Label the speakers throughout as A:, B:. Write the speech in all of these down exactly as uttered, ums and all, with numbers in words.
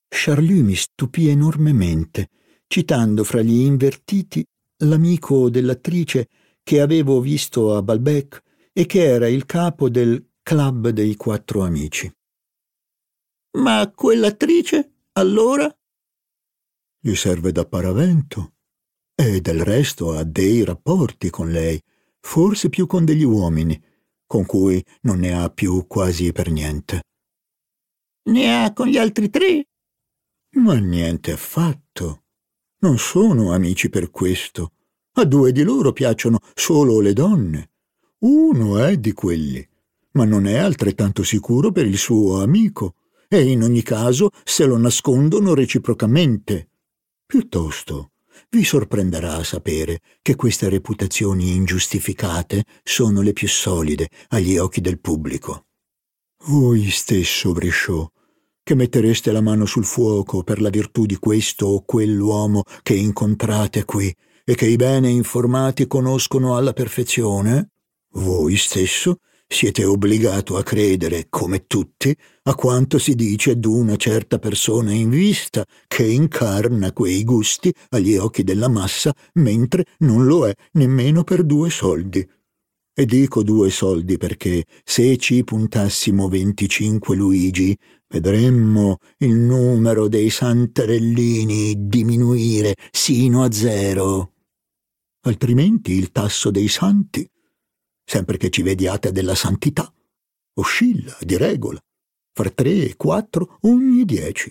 A: Charlus mi stupì enormemente, citando fra gli invertiti l'amico dell'attrice che avevo visto a Balbec e che era il capo del club dei quattro amici. «Ma quell'attrice, allora?» «Gli serve da paravento e del resto ha dei rapporti con lei, forse più con degli uomini, con cui non ne ha più quasi per niente». «Ne ha con gli altri tre?» «Ma niente affatto. Non sono amici per questo. A due di loro piacciono solo le donne. Uno è di quelli, ma non è altrettanto sicuro per il suo amico, e in ogni caso se lo nascondono reciprocamente. Piuttosto vi sorprenderà a sapere che queste reputazioni ingiustificate sono le più solide agli occhi del pubblico. Voi stesso, Brichot, che mettereste la mano sul fuoco per la virtù di questo o quell'uomo che incontrate qui e che i bene informati conoscono alla perfezione, voi stesso siete obbligato a credere, come tutti, a quanto si dice d'una certa persona in vista che incarna quei gusti agli occhi della massa, mentre non lo è nemmeno per due soldi. E dico due soldi perché se ci puntassimo venticinque Luigi, vedremmo il numero dei santarellini diminuire sino a zero. Altrimenti il tasso dei santi, sempre che ci vediate della santità, oscilla di regola fra tre e quattro ogni dieci.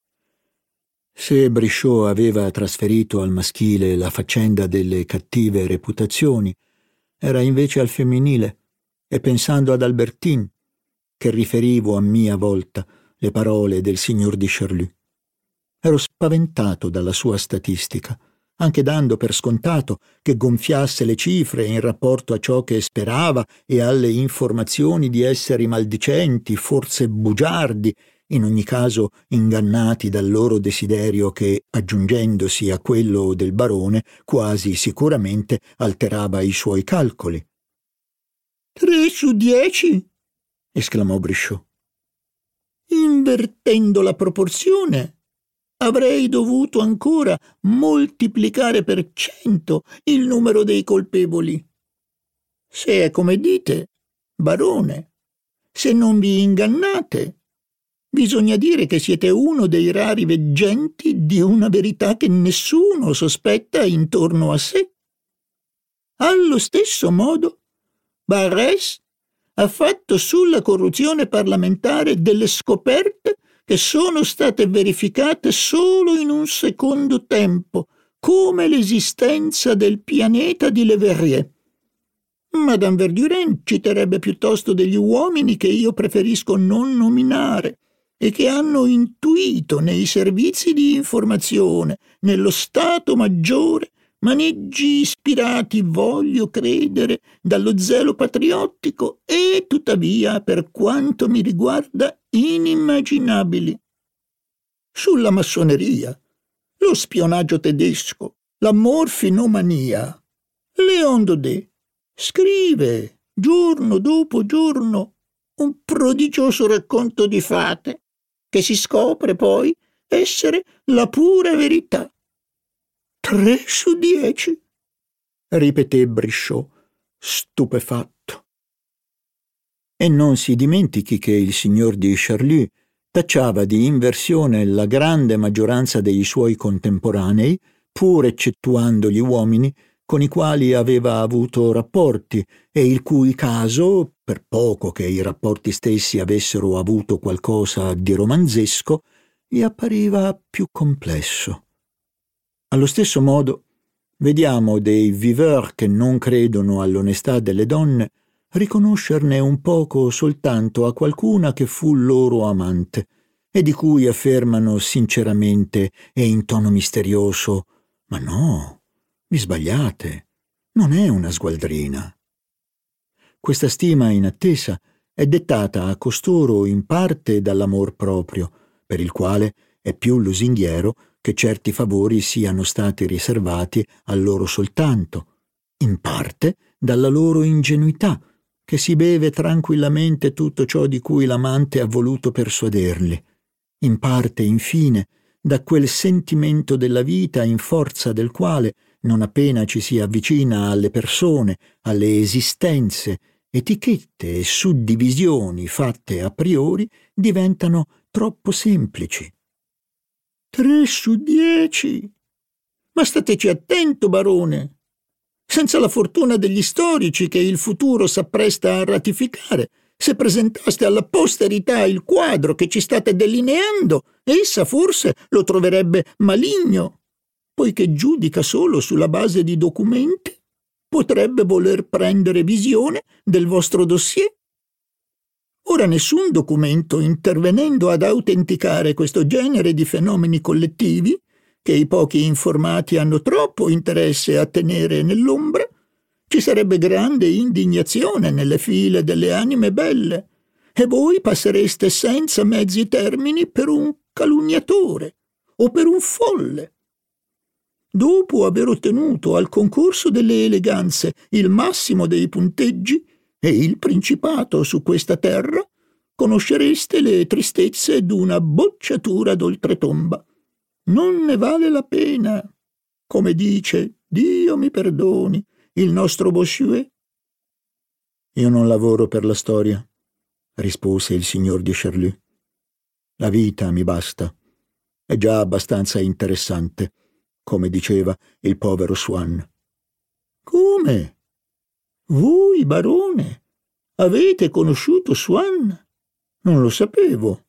A: Se Brichot aveva trasferito al maschile la faccenda delle cattive reputazioni, era invece al femminile, e pensando ad Albertine, che riferivo a mia volta le parole del signor di Charlus. Ero spaventato dalla sua statistica, anche dando per scontato che gonfiasse le cifre in rapporto a ciò che sperava e alle informazioni di esseri maldicenti, forse bugiardi, in ogni caso ingannati dal loro desiderio che, aggiungendosi a quello del barone, quasi sicuramente alterava i suoi calcoli. «Tre su dieci?» esclamò Brichot. «Invertendo la proporzione, avrei dovuto ancora moltiplicare per cento il numero dei colpevoli. Se è come dite, barone, se non vi ingannate, bisogna dire che siete uno dei rari veggenti di una verità che nessuno sospetta intorno a sé. Allo stesso modo, Barrès ha fatto sulla corruzione parlamentare delle scoperte che sono state verificate solo in un secondo tempo, come l'esistenza del pianeta di Leverrier. Madame Verdurin citerebbe piuttosto degli uomini che io preferisco non nominare e che hanno intuito nei servizi di informazione, nello Stato Maggiore, maneggi ispirati, voglio credere, dallo zelo patriottico e, tuttavia, per quanto mi riguarda, inimmaginabili. Sulla massoneria, lo spionaggio tedesco, la morfinomania, Léon Daudet scrive, giorno dopo giorno, un prodigioso racconto di fate, che si scopre poi essere la pura verità. Tre su dieci, ripeté Brichot, stupefatto. E non si dimentichi che il signor di Charlus tacciava di inversione la grande maggioranza dei suoi contemporanei, pur eccettuando gli uomini con i quali aveva avuto rapporti e il cui caso, per poco che i rapporti stessi avessero avuto qualcosa di romanzesco, gli appariva più complesso. Allo stesso modo, vediamo dei viveurs che non credono all'onestà delle donne riconoscerne un poco soltanto a qualcuna che fu loro amante e di cui affermano sinceramente e in tono misterioso: «Ma no, vi sbagliate, non è una sgualdrina». Questa stima inattesa è dettata a costoro in parte dall'amor proprio, per il quale è più lusinghiero che certi favori siano stati riservati a loro soltanto, in parte dalla loro ingenuità, che si beve tranquillamente tutto ciò di cui l'amante ha voluto persuaderli, in parte, infine, da quel sentimento della vita in forza del quale, non appena ci si avvicina alle persone, alle esistenze, etichette e suddivisioni fatte a priori diventano troppo semplici. Tre su dieci? Ma stateci attento, barone! Senza la fortuna degli storici che il futuro s'appresta a ratificare, se presentaste alla posterità il quadro che ci state delineando, essa forse lo troverebbe maligno, poiché giudica solo sulla base di documenti, potrebbe voler prendere visione del vostro dossier. Ora nessun documento, intervenendo ad autenticare questo genere di fenomeni collettivi, che i pochi informati hanno troppo interesse a tenere nell'ombra, ci sarebbe grande indignazione nelle file delle anime belle, e voi passereste senza mezzi termini per un calunniatore o per un folle. Dopo aver ottenuto al concorso delle eleganze il massimo dei punteggi e il principato su questa terra, conoscereste le tristezze d'una bocciatura d'oltretomba. Non ne vale la pena, come dice, Dio mi perdoni, il nostro Bossuet. Io non lavoro per la storia, rispose il signor de Charlus. La vita mi basta, è già abbastanza interessante, come diceva il povero Swann. Come? Voi, barone, avete conosciuto Swann? Non lo sapevo.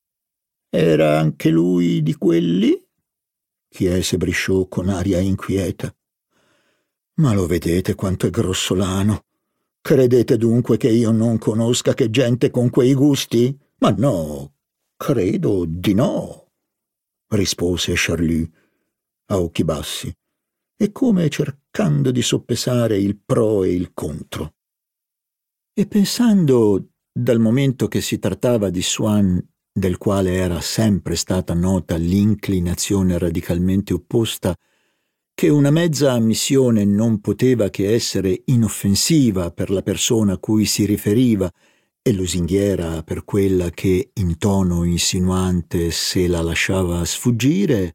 A: Era anche lui di quelli? Chiese Brichot con aria inquieta. Ma lo vedete quanto è grossolano? Credete dunque che io non conosca che gente con quei gusti? Ma no, credo di no, rispose Charlus a occhi bassi e come cercando di soppesare il pro e il contro. E pensando, dal momento che si trattava di Swann, del quale era sempre stata nota l'inclinazione radicalmente opposta, che una mezza ammissione non poteva che essere inoffensiva per la persona a cui si riferiva e lusinghiera per quella che in tono insinuante se la lasciava sfuggire,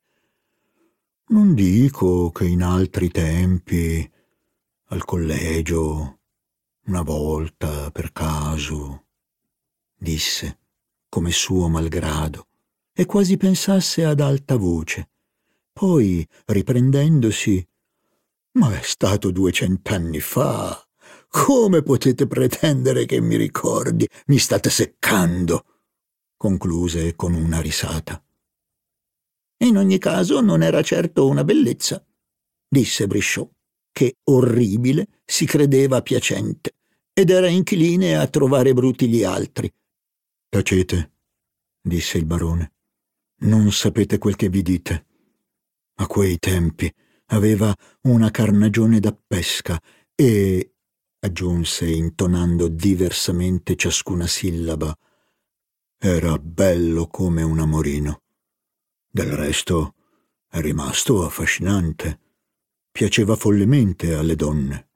A: non dico che in altri tempi, al collegio, una volta per caso, disse, come suo malgrado, e quasi pensasse ad alta voce. Poi, riprendendosi, ma è stato duecent'anni fa. Come potete pretendere che mi ricordi? Mi state seccando, concluse con una risata. In ogni caso non era certo una bellezza, disse Brichot, che orribile si credeva piacente ed era incline a trovare bruti gli altri. Tacete, disse il barone. Non sapete quel che vi dite. A quei tempi aveva una carnagione da pesca e, aggiunse intonando diversamente ciascuna sillaba, era bello come un amorino. Del resto è rimasto affascinante. Piaceva follemente alle donne.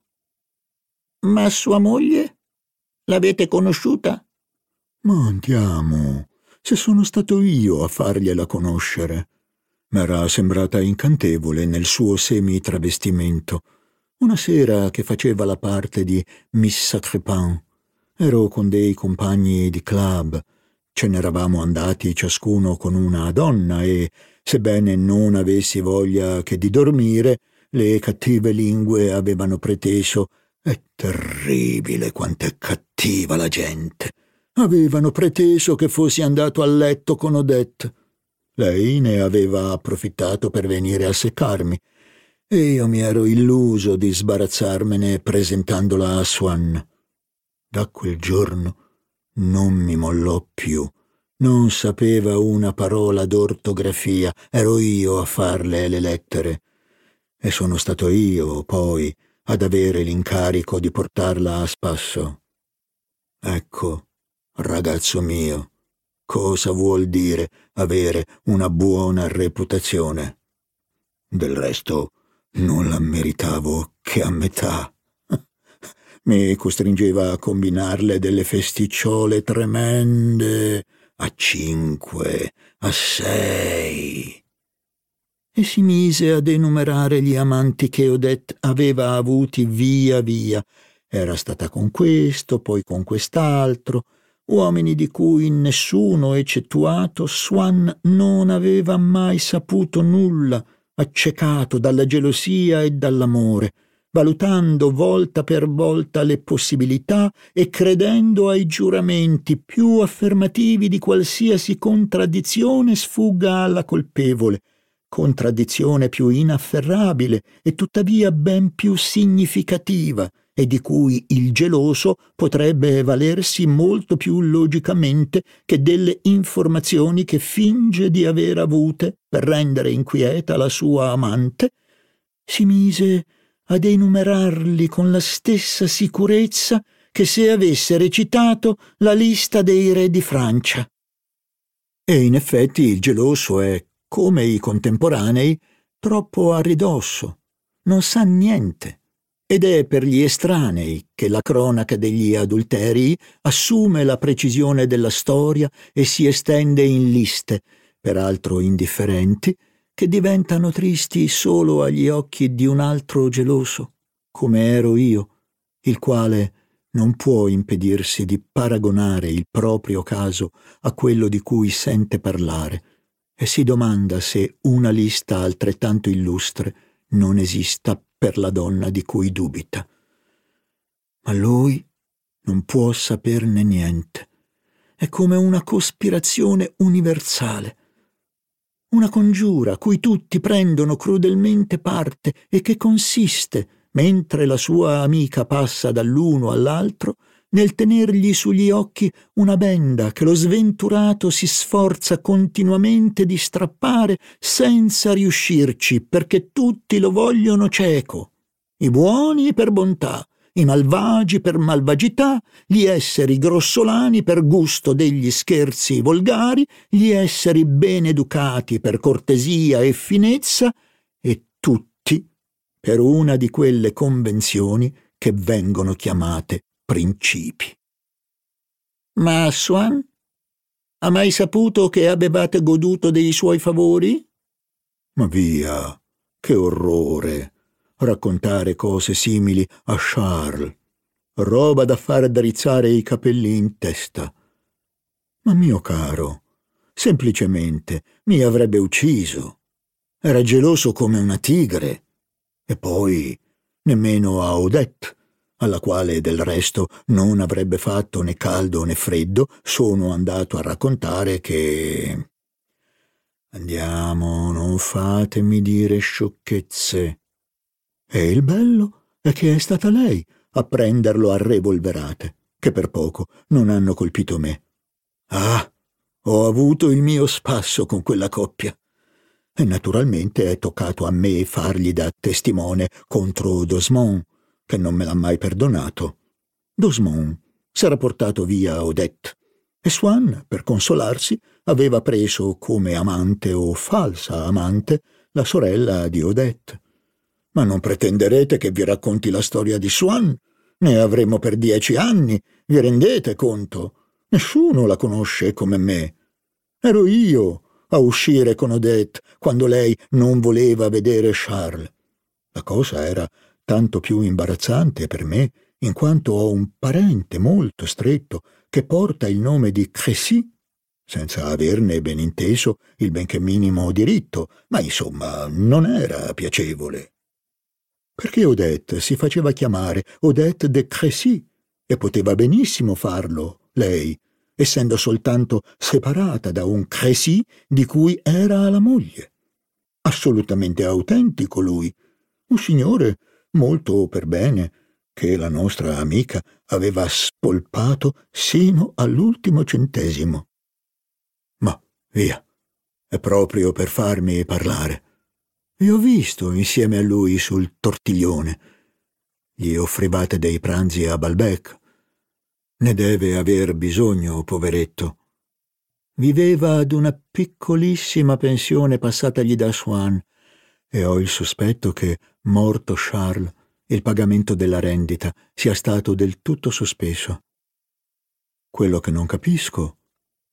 A: Ma sua moglie? L'avete conosciuta? Ma andiamo, se sono stato io a fargliela conoscere. M'era sembrata incantevole nel suo semi-travestimento. Una sera che faceva la parte di Miss Sacrepin, ero con dei compagni di club. Ce n'eravamo andati ciascuno con una donna e, sebbene non avessi voglia che di dormire, le cattive lingue avevano preteso «È terribile quanto è cattiva la gente!» Avevano preteso che fossi andato a letto con Odette. Lei ne aveva approfittato per venire a seccarmi e io mi ero illuso di sbarazzarmene presentandola a Swann. Da quel giorno non mi mollò più. Non sapeva una parola d'ortografia, ero io a farle le lettere. E sono stato io, poi, ad avere l'incarico di portarla a spasso. Ecco, ragazzo mio, cosa vuol dire avere una buona reputazione? Del resto non la meritavo che a metà. Mi costringeva a combinarle delle festicciole tremende, a cinque, a sei. E si mise ad enumerare gli amanti che Odette aveva avuti via via. Era stata con questo, poi con quest'altro, uomini di cui nessuno, eccettuato Swann, non aveva mai saputo nulla, accecato dalla gelosia e dall'amore, valutando volta per volta le possibilità e credendo ai giuramenti più affermativi di qualsiasi contraddizione sfugga alla colpevole, contraddizione più inafferrabile e tuttavia ben più significativa, e di cui il geloso potrebbe valersi molto più logicamente che delle informazioni che finge di aver avute per rendere inquieta la sua amante, si mise ad enumerarli con la stessa sicurezza che se avesse recitato la lista dei re di Francia. E in effetti il geloso è, come i contemporanei, troppo a ridosso, non sa niente. Ed è per gli estranei che la cronaca degli adulterii assume la precisione della storia e si estende in liste, peraltro indifferenti, che diventano tristi solo agli occhi di un altro geloso, come ero io, il quale non può impedirsi di paragonare il proprio caso a quello di cui sente parlare, e si domanda se una lista altrettanto illustre non esista per la donna di cui dubita. Ma lui non può saperne niente. È come una cospirazione universale, una congiura cui tutti prendono crudelmente parte e che consiste, mentre la sua amica passa dall'uno all'altro, nel tenergli sugli occhi una benda che lo sventurato si sforza continuamente di strappare senza riuscirci, perché tutti lo vogliono cieco, i buoni per bontà, i malvagi per malvagità, gli esseri grossolani per gusto degli scherzi volgari, gli esseri ben educati per cortesia e finezza, e tutti per una di quelle convenzioni che vengono chiamate principi. Ma Swann ha mai saputo che avevate goduto dei suoi favori? Ma via, che orrore raccontare cose simili a Charles, roba da far drizzare i capelli in testa. Ma mio caro, semplicemente mi avrebbe ucciso. Era geloso come una tigre. E poi nemmeno a Odette, alla quale del resto non avrebbe fatto né caldo né freddo, sono andato a raccontare che... Andiamo, non fatemi dire sciocchezze. E il bello è che è stata lei a prenderlo a revolverate, che per poco non hanno colpito me. Ah, ho avuto il mio spasso con quella coppia. E naturalmente è toccato a me fargli da testimone contro D'Osmond, che non me l'ha mai perdonato. D'Osmond s'era portato via Odette, e Swann, per consolarsi, aveva preso come amante o falsa amante la sorella di Odette. Ma non pretenderete che vi racconti la storia di Swann? Ne avremo per dieci anni, vi rendete conto? Nessuno la conosce come me. Ero io a uscire con Odette quando lei non voleva vedere Charles. La cosa era tanto più imbarazzante per me in quanto ho un parente molto stretto che porta il nome di Crécy, senza averne ben inteso il benché minimo diritto, ma insomma non era piacevole. Perché Odette si faceva chiamare Odette de Crécy e poteva benissimo farlo, lei, essendo soltanto separata da un Crécy di cui era la moglie. Assolutamente autentico lui, un signore molto per bene, che la nostra amica aveva spolpato sino all'ultimo centesimo. Ma via, è proprio per farmi parlare. Vi ho visto insieme a lui sul Tortiglione. Gli offrivate dei pranzi a Balbec. Ne deve aver bisogno, poveretto. Viveva ad una piccolissima pensione passatagli da Swann, e ho il sospetto che, morto Charles, il pagamento della rendita sia stato del tutto sospeso. Quello che non capisco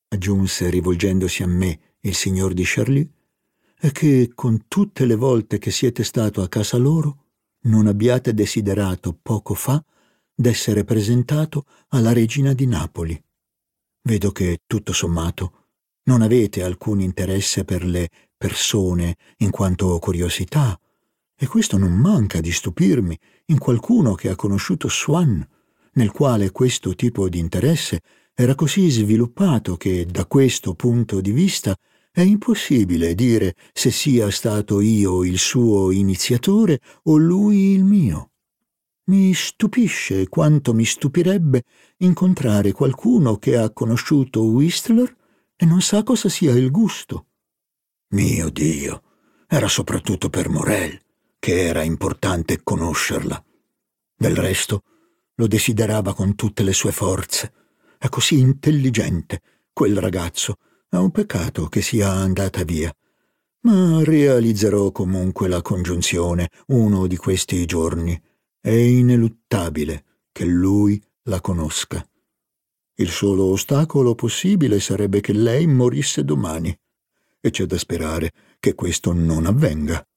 A: aggiunse rivolgendosi a me il signor di Charlie, è che con tutte le volte che siete stato a casa loro non abbiate desiderato poco fa d'essere presentato alla regina di Napoli. Vedo che, tutto sommato, non avete alcun interesse per le persone in quanto curiosità, e questo non manca di stupirmi in qualcuno che ha conosciuto Swann, nel quale questo tipo di interesse era così sviluppato che, da questo punto di vista, è impossibile dire se sia stato io il suo iniziatore o lui il mio. Mi stupisce quanto mi stupirebbe incontrare qualcuno che ha conosciuto Whistler e non sa cosa sia il gusto. Mio Dio, era soprattutto per Morel che era importante conoscerla. Del resto, lo desiderava con tutte le sue forze. È così intelligente, quel ragazzo. È un peccato che sia andata via. Ma realizzerò comunque la congiunzione uno di questi giorni. È ineluttabile che lui la conosca. Il solo ostacolo possibile sarebbe che lei morisse domani, e c'è da sperare che questo non avvenga.